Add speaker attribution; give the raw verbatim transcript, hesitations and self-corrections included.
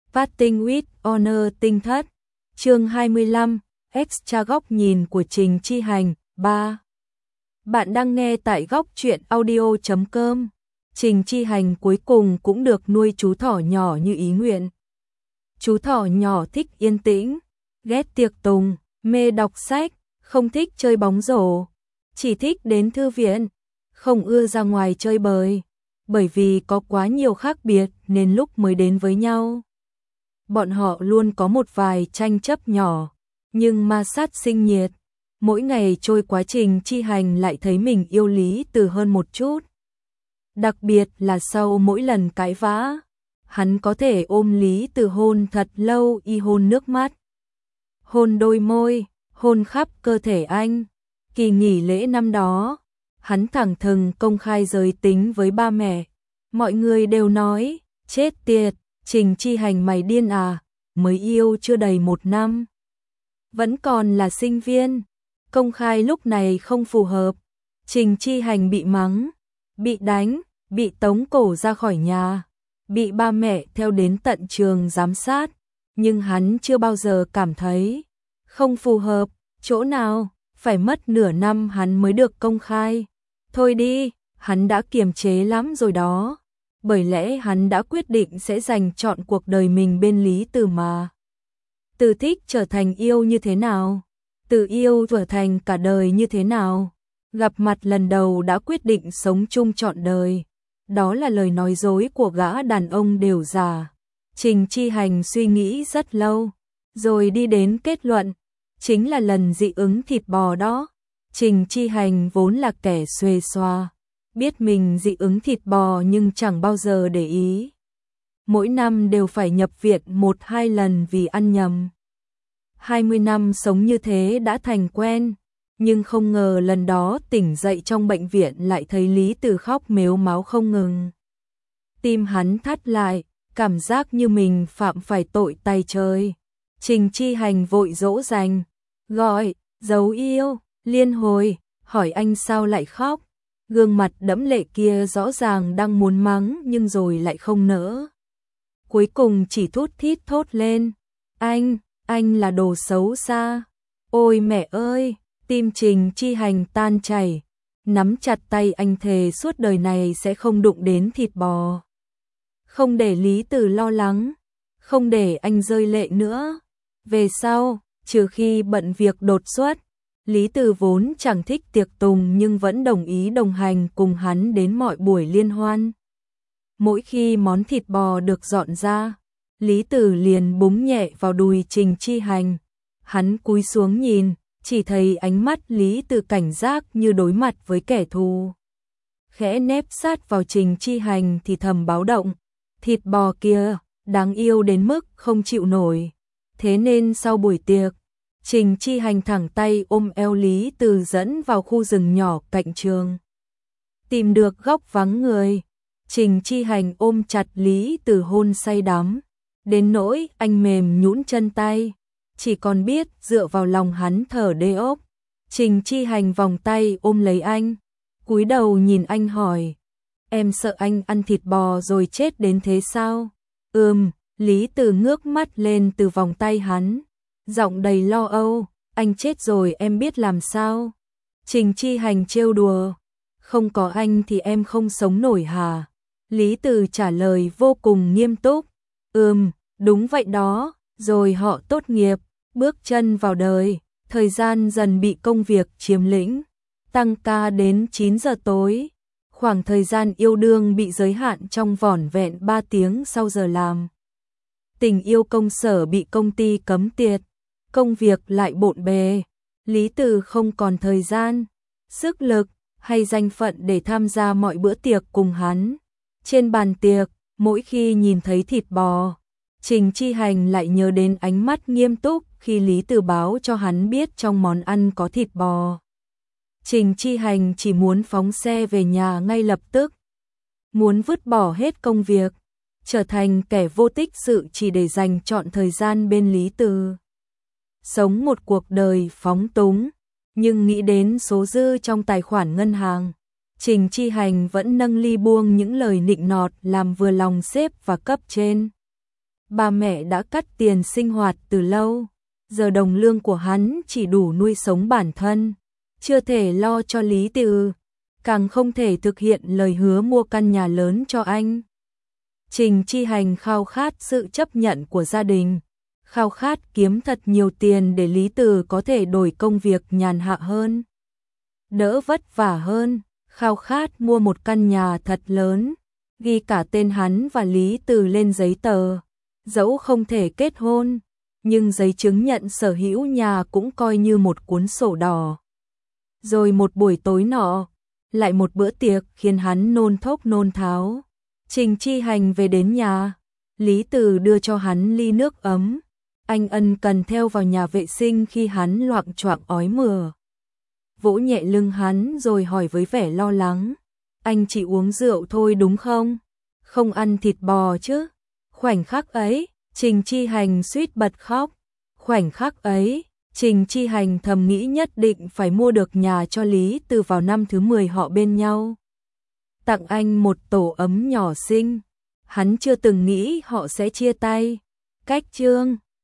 Speaker 1: Parting with Honor tinh thất. Chương hai mươi lăm, Extra góc nhìn của Trình Chi Hành. ba. Bạn đang nghe tại góc truyện audio chấm com. Trình Chi Hành cuối cùng cũng được nuôi chú thỏ nhỏ như ý nguyện. Chú thỏ nhỏ thích yên tĩnh, ghét tiệc tùng, mê đọc sách, không thích chơi bóng rổ, chỉ thích đến thư viện, không ưa ra ngoài chơi bời, bởi vì có quá nhiều khác biệt nên lúc mới đến với nhau. Bọn họ luôn có một vài tranh chấp nhỏ, nhưng ma sát sinh nhiệt. Mỗi ngày trôi quá Trình Chi Hành lại thấy mình yêu Lý Từ hơn một chút. Đặc biệt là sau mỗi lần cãi vã, hắn có thể ôm Lý Từ hôn thật lâu, y hôn nước mắt, hôn đôi môi, hôn khắp cơ thể anh. Kỳ nghỉ lễ năm đó, hắn thẳng thừng công khai giới tính với ba mẹ. Mọi người đều nói, chết tiệt, Trình Chi Hành mày điên à, mới yêu chưa đầy một năm, vẫn còn là sinh viên, công khai lúc này không phù hợp. Trình Chi Hành bị mắng, bị đánh, bị tống cổ ra khỏi nhà, bị ba mẹ theo đến tận trường giám sát, nhưng hắn chưa bao giờ cảm thấy không phù hợp. Chỗ nào, phải mất nửa năm hắn mới được công khai. Thôi đi, hắn đã kiềm chế lắm rồi đó. Bởi lẽ hắn đã quyết định sẽ dành trọn cuộc đời mình bên Lý Từ mà. Từ thích trở thành yêu như thế nào? Từ yêu trở thành cả đời như thế nào? Gặp mặt lần đầu đã quyết định sống chung trọn đời. Đó là lời nói dối của gã đàn ông đều già. Trình Chi Hành suy nghĩ rất lâu, rồi đi đến kết luận, chính là lần dị ứng thịt bò đó. Trình Chi Hành vốn là kẻ xuề xoa, biết mình dị ứng thịt bò nhưng chẳng bao giờ để ý. Mỗi năm đều phải nhập viện một hai lần vì ăn nhầm. hai mươi năm sống như thế đã thành quen, nhưng không ngờ lần đó tỉnh dậy trong bệnh viện lại thấy Lý Từ khóc mếu máo không ngừng. Tim hắn thắt lại, cảm giác như mình phạm phải tội tày trời. Trình Chi Hành vội dỗ dành, gọi, dấu yêu, liên hồi, hỏi anh sao lại khóc. Gương mặt đẫm lệ kia rõ ràng đang muốn mắng nhưng rồi lại không nỡ. Cuối cùng chỉ thút thít thốt lên, anh, anh là đồ xấu xa. Ôi mẹ ơi, tim Trình Chi Hành tan chảy, nắm chặt tay anh thề suốt đời này sẽ không đụng đến thịt bò. Không để Lý Từ lo lắng, không để anh rơi lệ nữa. Về sau, trừ khi bận việc đột xuất, Lý Từ vốn chẳng thích tiệc tùng nhưng vẫn đồng ý đồng hành cùng hắn đến mọi buổi liên hoan. Mỗi khi món thịt bò được dọn ra, Lý Từ liền búng nhẹ vào đùi Trình Chi Hành. Hắn cúi xuống nhìn, chỉ thấy ánh mắt Lý Từ cảnh giác như đối mặt với kẻ thù. Khẽ nép sát vào Trình Chi Hành thì thầm báo động, thịt bò kia, đáng yêu đến mức không chịu nổi. Thế nên sau buổi tiệc, Trình Chi Hành thẳng tay ôm eo Lý Từ dẫn vào khu rừng nhỏ cạnh trường. Tìm được góc vắng người, Trình Chi Hành ôm chặt Lý Từ hôn say đắm, đến nỗi anh mềm nhũn chân tay, chỉ còn biết dựa vào lòng hắn thở đê ốc. Trình Chi Hành vòng tay ôm lấy anh, cúi đầu nhìn anh hỏi, em sợ anh ăn thịt bò rồi chết đến thế sao? Ừm, Lý Từ ngước mắt lên từ vòng tay hắn, giọng đầy lo âu, anh chết rồi em biết làm sao? Trình Chi Hành trêu đùa, không có anh thì em không sống nổi hả? Lý Từ trả lời vô cùng nghiêm túc, ừm, đúng vậy đó. Rồi họ tốt nghiệp, bước chân vào đời, thời gian dần bị công việc chiếm lĩnh, tăng ca đến chín giờ tối. Khoảng thời gian yêu đương bị giới hạn trong vỏn vẹn ba tiếng sau giờ làm. Tình yêu công sở bị công ty cấm tiệt, công việc lại bộn bề. Lý Từ không còn thời gian, sức lực hay danh phận để tham gia mọi bữa tiệc cùng hắn. Trên bàn tiệc, mỗi khi nhìn thấy thịt bò, Trình Chi Hành lại nhớ đến ánh mắt nghiêm túc khi Lý Từ báo cho hắn biết trong món ăn có thịt bò. Trình Chi Hành chỉ muốn phóng xe về nhà ngay lập tức, muốn vứt bỏ hết công việc, trở thành kẻ vô tích sự chỉ để dành trọn thời gian bên Lý Từ. Sống một cuộc đời phóng túng, nhưng nghĩ đến số dư trong tài khoản ngân hàng, Trình Chi Hành vẫn nâng ly buông những lời nịnh nọt làm vừa lòng sếp và cấp trên. Ba mẹ đã cắt tiền sinh hoạt từ lâu, giờ đồng lương của hắn chỉ đủ nuôi sống bản thân, chưa thể lo cho Lý Từ, càng không thể thực hiện lời hứa mua căn nhà lớn cho anh. Trình Chi Hành khao khát sự chấp nhận của gia đình, khao khát kiếm thật nhiều tiền để Lý Từ có thể đổi công việc nhàn hạ hơn, đỡ vất vả hơn, khao khát mua một căn nhà thật lớn, ghi cả tên hắn và Lý Từ lên giấy tờ, dẫu không thể kết hôn, nhưng giấy chứng nhận sở hữu nhà cũng coi như một cuốn sổ đỏ. Rồi một buổi tối nọ, lại một bữa tiệc khiến hắn nôn thốc nôn tháo. Trình Chi Hành về đến nhà, Lý Từ đưa cho hắn ly nước ấm, anh ân cần theo vào nhà vệ sinh khi hắn loạng choạng ói mửa. Vỗ nhẹ lưng hắn rồi hỏi với vẻ lo lắng, anh chỉ uống rượu thôi đúng không? Không ăn thịt bò chứ? Khoảnh khắc ấy, Trình Chi Hành suýt bật khóc. Khoảnh khắc ấy, Trình Chi Hành thầm nghĩ nhất định phải mua được nhà cho Lý Từ vào năm thứ mười họ bên nhau. Tặng anh một tổ ấm nhỏ xinh. Hắn chưa từng nghĩ họ sẽ chia tay. Cách chương